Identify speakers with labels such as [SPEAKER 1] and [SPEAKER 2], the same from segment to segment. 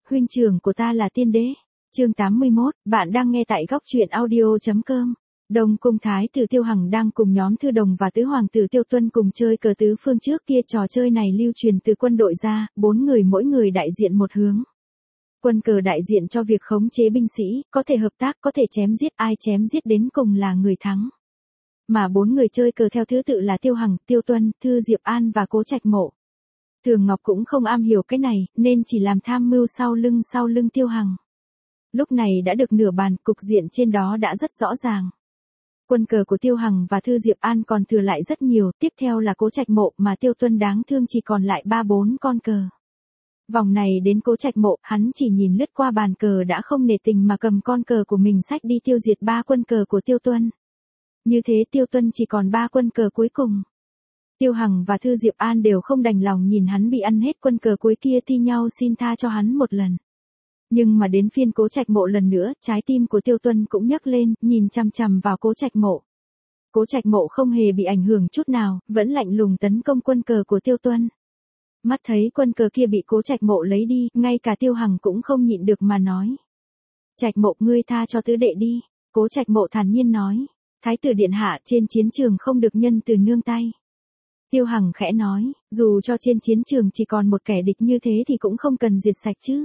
[SPEAKER 1] huynh trưởng của ta là tiên đế. Chương 81, bạn đang nghe tại góc truyện audio.com. Đông Cung Thái tử Tiêu Hằng đang cùng nhóm Thư Đồng và tứ hoàng tử Tiêu Tuân cùng chơi cờ tứ phương. Trước kia trò chơi này lưu truyền từ quân đội ra, 4 người mỗi người đại diện một hướng. Quân cờ đại diện cho việc khống chế binh sĩ, có thể hợp tác, có thể chém giết, ai chém giết đến cùng là người thắng. Mà 4 người chơi cờ theo thứ tự là Tiêu Hằng, Tiêu Tuân, Thư Diệp An và Cố Trạch Mộ. Thường Ngọc cũng không am hiểu cái này, nên chỉ làm tham mưu sau lưng Tiêu Hằng. Lúc này đã được nửa bàn, cục diện trên đó đã rất rõ ràng. Quân cờ của Tiêu Hằng và Thư Diệp An còn thừa lại rất nhiều, tiếp theo là Cố Trạch Mộ, mà Tiêu Tuân đáng thương chỉ còn lại 3-4 con cờ. Vòng này đến Cố Trạch Mộ, hắn chỉ nhìn lướt qua bàn cờ đã không nể tình mà cầm con cờ của mình xách đi tiêu diệt 3 quân cờ của Tiêu Tuân. Như thế Tiêu Tuân chỉ còn 3 quân cờ cuối cùng. Tiêu Hằng và Thư Diệp An đều không đành lòng nhìn hắn bị ăn hết quân cờ cuối kia, thi nhau xin tha cho hắn một lần. Nhưng mà đến phiên Cố Trạch Mộ lần nữa, trái tim của Tiêu Tuân cũng nhấc lên, nhìn chằm chằm vào Cố Trạch Mộ. Cố Trạch Mộ không hề bị ảnh hưởng chút nào, vẫn lạnh lùng tấn công quân cờ của Tiêu Tuân. Mắt thấy quân cờ kia bị Cố Trạch Mộ lấy đi, ngay cả Tiêu Hằng cũng không nhịn được mà nói. Trạch Mộ, ngươi tha cho tứ đệ đi. Cố Trạch Mộ thản nhiên nói. Thái tử điện hạ, trên chiến trường không được nhân từ nương tay. Tiêu Hằng khẽ nói, dù cho trên chiến trường chỉ còn một kẻ địch như thế thì cũng không cần diệt sạch chứ.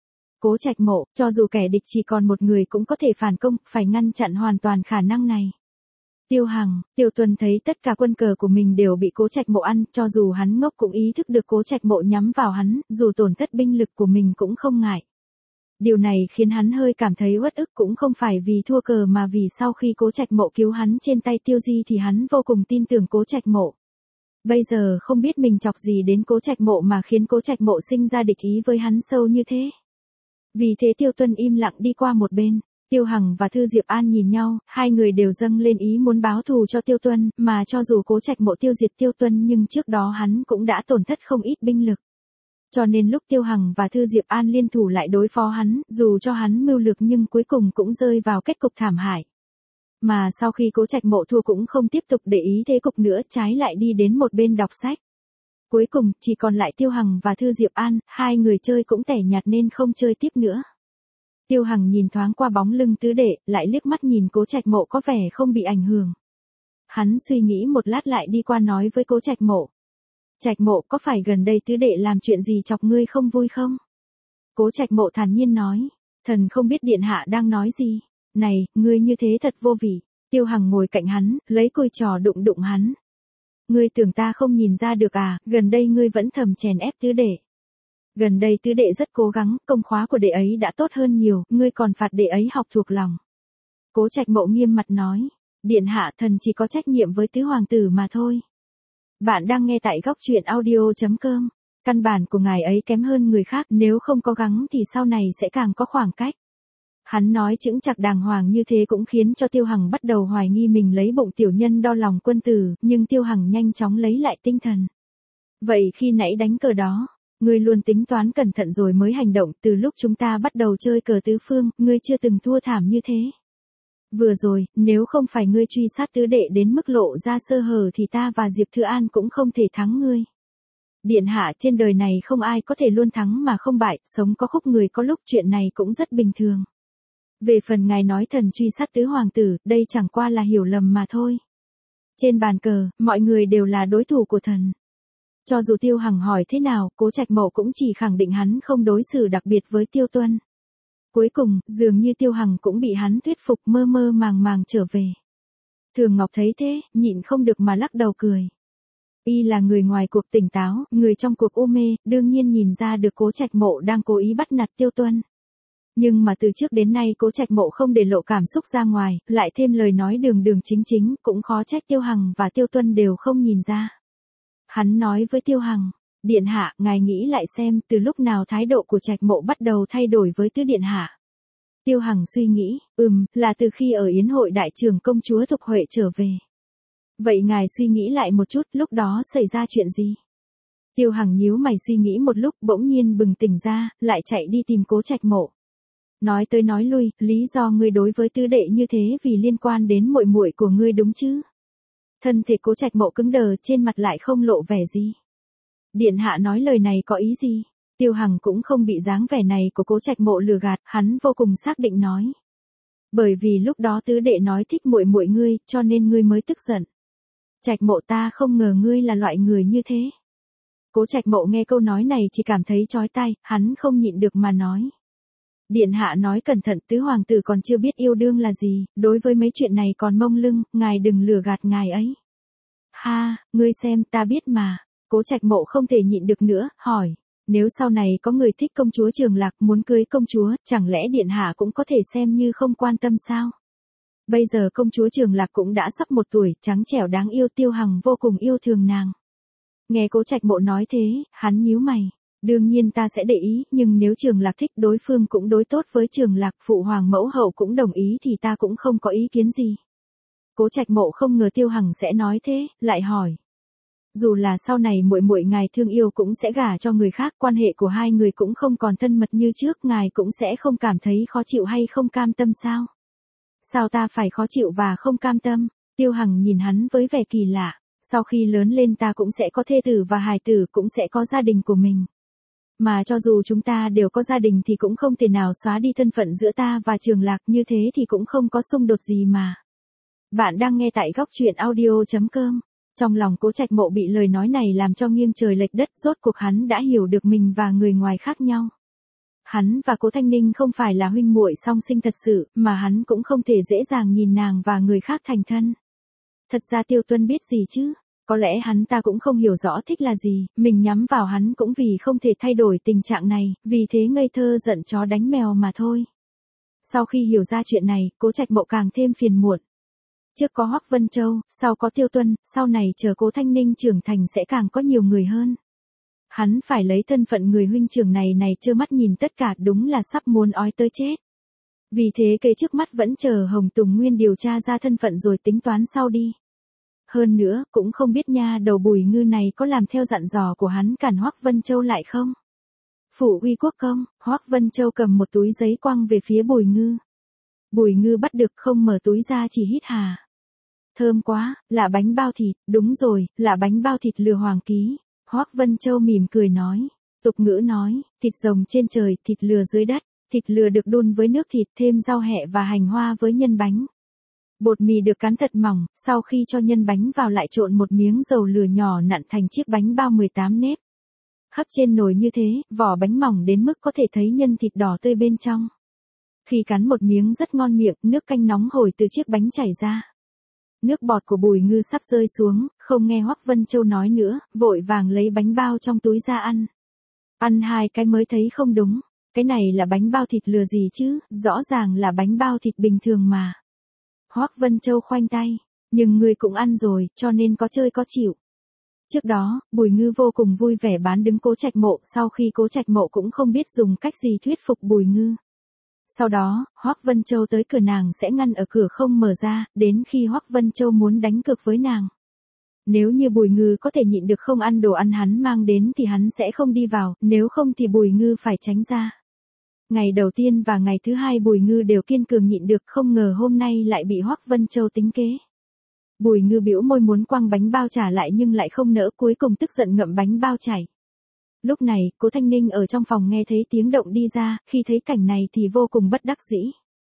[SPEAKER 1] Cố Trạch Mộ, cho dù kẻ địch chỉ còn một người cũng có thể phản công, phải ngăn chặn hoàn toàn khả năng này. Tiêu Hằng, Tiêu Tuân thấy tất cả quân cờ của mình đều bị Cố Trạch Mộ ăn, cho dù hắn ngốc cũng ý thức được Cố Trạch Mộ nhắm vào hắn, dù tổn thất binh lực của mình cũng không ngại. Điều này khiến hắn hơi cảm thấy uất ức, cũng không phải vì thua cờ mà vì sau khi Cố Trạch Mộ cứu hắn trên tay Tiêu Di thì hắn vô cùng tin tưởng Cố Trạch Mộ. Bây giờ không biết mình chọc gì đến Cố Trạch Mộ mà khiến Cố Trạch Mộ sinh ra địch ý với hắn sâu như thế. Vì thế Tiêu Tuân im lặng đi qua một bên. Tiêu Hằng và Thư Diệp An nhìn nhau, hai người đều dâng lên ý muốn báo thù cho Tiêu Tuân, mà cho dù Cố Trạch Mộ tiêu diệt Tiêu Tuân nhưng trước đó hắn cũng đã tổn thất không ít binh lực. Cho nên lúc Tiêu Hằng và Thư Diệp An liên thủ lại đối phó hắn, dù cho hắn mưu lược nhưng cuối cùng cũng rơi vào kết cục thảm hại. Mà sau khi Cố Trạch Mộ thua cũng không tiếp tục để ý thế cục nữa, trái lại đi đến một bên đọc sách. Cuối cùng, chỉ còn lại Tiêu Hằng và Thư Diệp An, hai người chơi cũng tẻ nhạt nên không chơi tiếp nữa. Tiêu Hằng nhìn thoáng qua bóng lưng tứ đệ, lại liếc mắt nhìn Cố Trạch Mộ có vẻ không bị ảnh hưởng. Hắn suy nghĩ một lát lại đi qua nói với Cố Trạch Mộ. Trạch Mộ, có phải gần đây tứ đệ làm chuyện gì chọc ngươi không vui không? Cố Trạch Mộ thản nhiên nói. Thần không biết điện hạ đang nói gì. Này, ngươi như thế thật vô vị. Tiêu Hằng ngồi cạnh hắn, lấy cùi trò đụng hắn. Ngươi tưởng ta không nhìn ra được à, gần đây ngươi vẫn thầm chèn ép tứ đệ. Gần đây tứ đệ rất cố gắng, công khóa của đệ ấy đã tốt hơn nhiều, ngươi còn phạt đệ ấy học thuộc lòng. Cố Trạch Mộ nghiêm mặt nói. Điện hạ, thần chỉ có trách nhiệm với tứ hoàng tử mà thôi. Bạn đang nghe tại góc truyện audio.com. Căn bản của ngài ấy kém hơn người khác, nếu không cố gắng thì sau này sẽ càng có khoảng cách. Hắn nói chững chạc đàng hoàng như thế cũng khiến cho Tiêu Hằng bắt đầu hoài nghi mình lấy bụng tiểu nhân đo lòng quân tử, nhưng Tiêu Hằng nhanh chóng lấy lại tinh thần. Vậy khi nãy đánh cờ đó, ngươi luôn tính toán cẩn thận rồi mới hành động, từ lúc chúng ta bắt đầu chơi cờ tứ phương, ngươi chưa từng thua thảm như thế. Vừa rồi, nếu không phải ngươi truy sát tứ đệ đến mức lộ ra sơ hở thì ta và Diệp Thư An cũng không thể thắng ngươi. Điện hạ, trên đời này không ai có thể luôn thắng mà không bại, sống có khúc người có lúc, chuyện này cũng rất bình thường. Về phần ngài nói thần truy sát tứ hoàng tử, đây chẳng qua là hiểu lầm mà thôi. Trên bàn cờ, mọi người đều là đối thủ của thần. Cho dù Tiêu Hằng hỏi thế nào, Cố Trạch Mộ cũng chỉ khẳng định hắn không đối xử đặc biệt với Tiêu Tuân. Cuối cùng, dường như Tiêu Hằng cũng bị hắn thuyết phục, mơ màng trở về. Thường Ngọc thấy thế, nhịn không được mà lắc đầu cười. Y là người ngoài cuộc tỉnh táo, người trong cuộc u mê, đương nhiên nhìn ra được Cố Trạch Mộ đang cố ý bắt nạt Tiêu Tuân. Nhưng mà từ trước đến nay Cố Trạch Mộ không để lộ cảm xúc ra ngoài, lại thêm lời nói đường chính, cũng khó trách Tiêu Hằng và Tiêu Tuân đều không nhìn ra. Hắn nói với Tiêu Hằng, điện hạ, ngài nghĩ lại xem, từ lúc nào thái độ của Trạch Mộ bắt đầu thay đổi với tứ điện hạ. Tiêu Hằng suy nghĩ, là từ khi ở yến hội đại trưởng công chúa Thục Huệ trở về. Vậy ngài suy nghĩ lại một chút, lúc đó xảy ra chuyện gì? Tiêu Hằng nhíu mày suy nghĩ một lúc, bỗng nhiên bừng tỉnh ra, lại chạy đi tìm Cố Trạch Mộ. Nói tới nói lui, lý do ngươi đối với tứ đệ như thế vì liên quan đến muội muội của ngươi đúng chứ? Thân thể Cố Trạch Mộ cứng đờ, trên mặt lại không lộ vẻ gì. Điện hạ nói lời này có ý gì? Tiêu Hằng cũng không bị dáng vẻ này của Cố Trạch Mộ lừa gạt, hắn vô cùng xác định nói. Bởi vì lúc đó tứ đệ nói thích muội muội ngươi, cho nên ngươi mới tức giận. Trạch Mộ, ta không ngờ ngươi là loại người như thế. Cố Trạch Mộ nghe câu nói này chỉ cảm thấy chói tai, hắn không nhịn được mà nói. Điện hạ nói cẩn thận, tứ hoàng tử còn chưa biết yêu đương là gì, đối với mấy chuyện này còn mông lưng, ngài đừng lừa gạt ngài ấy. Ha, ngươi xem, ta biết mà. Cố Trạch Mộ không thể nhịn được nữa, hỏi. Nếu sau này có người thích công chúa Trường Lạc muốn cưới công chúa, chẳng lẽ điện hạ cũng có thể xem như không quan tâm sao? Bây giờ công chúa Trường Lạc cũng đã sắp 1 tuổi, trắng trẻo đáng yêu, Tiêu Hằng vô cùng yêu thương nàng. Nghe Cố Trạch Mộ nói thế, hắn nhíu mày. Đương nhiên ta sẽ để ý, nhưng nếu Trường Lạc thích đối phương cũng đối tốt với Trường Lạc, phụ hoàng mẫu hậu cũng đồng ý thì ta cũng không có ý kiến gì. Cố Trạch Mộ không ngờ Tiêu Hằng sẽ nói thế, lại hỏi. Dù là sau này muội muội ngài thương yêu cũng sẽ gả cho người khác, quan hệ của hai người cũng không còn thân mật như trước, ngài cũng sẽ không cảm thấy khó chịu hay không cam tâm sao? Sao ta phải khó chịu và không cam tâm? Tiêu Hằng nhìn hắn với vẻ kỳ lạ. Sau khi lớn lên ta cũng sẽ có thê tử và hài tử, cũng sẽ có gia đình của mình. Mà cho dù chúng ta đều có gia đình thì cũng không thể nào xóa đi thân phận giữa ta và Trường Lạc, như thế thì cũng không có xung đột gì mà. Bạn đang nghe tại góc truyện audio.com. Trong lòng Cố Trạch Mộ bị lời nói này làm cho nghiêng trời lệch đất, rốt cuộc hắn đã hiểu được mình và người ngoài khác nhau. Hắn và Cố Thanh Ninh không phải là huynh muội song sinh thật sự, mà hắn cũng không thể dễ dàng nhìn nàng và người khác thành thân. Thật ra Tiêu Tuân biết gì chứ? Có lẽ hắn ta cũng không hiểu rõ thích là gì, mình nhắm vào hắn cũng vì không thể thay đổi tình trạng này, vì thế ngây thơ giận chó đánh mèo mà thôi. Sau khi hiểu ra chuyện này, Cố Trạch Mộ càng thêm phiền muộn. Trước có Hoắc Vân Châu, sau có Tiêu Tuân, sau này chờ Cố Thanh Ninh trưởng thành sẽ càng có nhiều người hơn. Hắn phải lấy thân phận người huynh trưởng này trơ mắt nhìn tất cả, đúng là sắp muốn ói tới chết. Vì thế kế trước mắt vẫn chờ Hồng Tùng Nguyên điều tra ra thân phận rồi tính toán sau đi. Hơn nữa, cũng không biết nha đầu Bùi Ngư này có làm theo dặn dò của hắn cản Hoắc Vân Châu lại không? Phủ Uy Quốc công, Hoắc Vân Châu cầm một túi giấy quăng về phía Bùi Ngư. Bùi Ngư bắt được không mở túi ra chỉ hít hà. Thơm quá, là bánh bao thịt, đúng rồi, là bánh bao thịt lừa hoàng ký. Hoắc Vân Châu mỉm cười nói, tục ngữ nói, thịt rồng trên trời, thịt lừa dưới đất, thịt lừa được đun với nước thịt thêm rau hẹ và hành hoa với nhân bánh. Bột mì được cán thật mỏng, sau khi cho nhân bánh vào lại trộn một miếng dầu lửa nhỏ nặn thành chiếc bánh bao 18 nếp. Hấp trên nồi như thế, vỏ bánh mỏng đến mức có thể thấy nhân thịt đỏ tươi bên trong. Khi cắn một miếng rất ngon miệng, nước canh nóng hổi từ chiếc bánh chảy ra. Nước bọt của Bùi Ngư sắp rơi xuống, không nghe Hoắc Vân Châu nói nữa, vội vàng lấy bánh bao trong túi ra ăn. Ăn 2 cái mới thấy không đúng, cái này là bánh bao thịt lừa gì chứ, rõ ràng là bánh bao thịt bình thường mà. Hoắc Vân Châu khoanh tay, nhưng ngươi cũng ăn rồi, cho nên có chơi có chịu. Trước đó, Bùi Ngư vô cùng vui vẻ bán đứng Cố Trạch Mộ, sau khi Cố Trạch Mộ cũng không biết dùng cách gì thuyết phục Bùi Ngư. Sau đó, Hoắc Vân Châu tới cửa nàng sẽ ngăn ở cửa không mở ra, đến khi Hoắc Vân Châu muốn đánh cược với nàng. Nếu như Bùi Ngư có thể nhịn được không ăn đồ ăn hắn mang đến thì hắn sẽ không đi vào, nếu không thì Bùi Ngư phải tránh ra. Ngày đầu tiên và ngày thứ 2 Bùi Ngư đều kiên cường nhịn được, không ngờ hôm nay lại bị Hoắc Vân Châu tính kế. Bùi Ngư bĩu môi muốn quăng bánh bao trả lại nhưng lại không nỡ, cuối cùng tức giận ngậm bánh bao chảy. Lúc này, Cố Thanh Ninh ở trong phòng nghe thấy tiếng động đi ra, khi thấy cảnh này thì vô cùng bất đắc dĩ.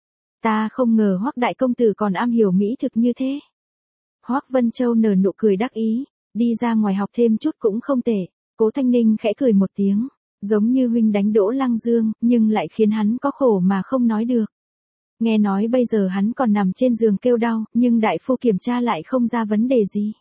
[SPEAKER 1] Ta không ngờ Hoắc đại công tử còn am hiểu mỹ thực như thế. Hoắc Vân Châu nở nụ cười đắc ý, đi ra ngoài học thêm chút cũng không tệ. Cố Thanh Ninh khẽ cười một tiếng, giống như huynh đánh Đỗ Lăng Dương, nhưng lại khiến hắn có khổ mà không nói được. Nghe nói bây giờ hắn còn nằm trên giường kêu đau, nhưng đại phu kiểm tra lại không ra vấn đề gì.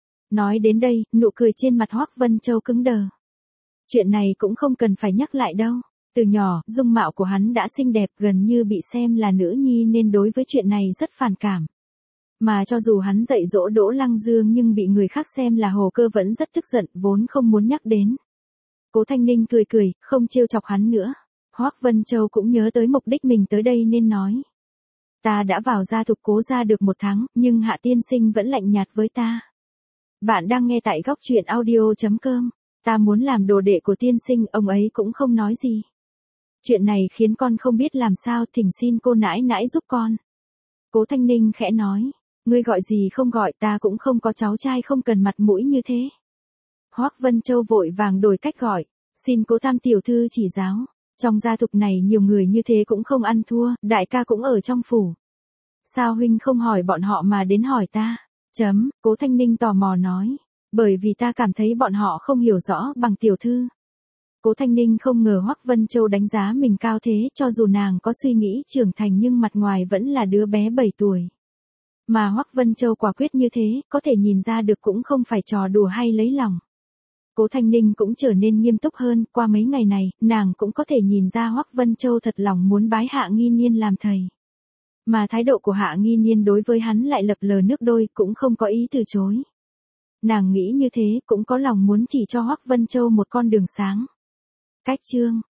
[SPEAKER 1] Nói đến đây, nụ cười trên mặt Hoắc Vân Châu cứng đờ. Chuyện này cũng không cần phải nhắc lại đâu. Từ nhỏ, dung mạo của hắn đã xinh đẹp, gần như bị xem là nữ nhi nên đối với chuyện này rất phản cảm. Mà cho dù hắn dạy dỗ Đỗ Lăng Dương nhưng bị người khác xem là hồ cơ vẫn rất tức giận, vốn không muốn nhắc đến. Cố Thanh Ninh cười cười, không trêu chọc hắn nữa. Hoắc Vân Châu cũng nhớ tới mục đích mình tới đây nên nói. Ta đã vào gia thục Cố gia được 1 tháng, nhưng Hạ tiên sinh vẫn lạnh nhạt với ta. Bạn đang nghe tại góc truyện audio.com. Ta muốn làm đồ đệ của tiên sinh, ông ấy cũng không nói gì. Chuyện này khiến con không biết làm sao, thỉnh xin cô nãi nãi giúp con. Cố Thanh Ninh khẽ nói, ngươi gọi gì không gọi, ta cũng không có cháu trai không cần mặt mũi như thế. Hoắc Vân Châu vội vàng đổi cách gọi, Xin cố Tam tiểu thư chỉ giáo. Trong gia tục này nhiều người như thế cũng không ăn thua, đại ca cũng ở trong phủ. Sao huynh không hỏi bọn họ mà đến hỏi ta? Cố Thanh Ninh tò mò nói. Bởi vì ta cảm thấy bọn họ không hiểu rõ bằng tiểu thư. Cố Thanh Ninh không ngờ Hoắc Vân Châu đánh giá mình cao thế, cho dù nàng có suy nghĩ trưởng thành nhưng mặt ngoài vẫn là đứa bé 7 tuổi. Mà Hoắc Vân Châu quả quyết như thế, có thể nhìn ra được cũng không phải trò đùa hay lấy lòng. Cố Thanh Ninh cũng trở nên nghiêm túc hơn, qua mấy ngày này, nàng cũng có thể nhìn ra Hoắc Vân Châu thật lòng muốn bái Hạ Nghi Niên làm thầy. Mà thái độ của Hạ Nghi Niên đối với hắn lại lập lờ nước đôi, cũng không có ý từ chối. Nàng nghĩ như thế, cũng có lòng muốn chỉ cho Hoắc Vân Châu một con đường sáng. Cách chương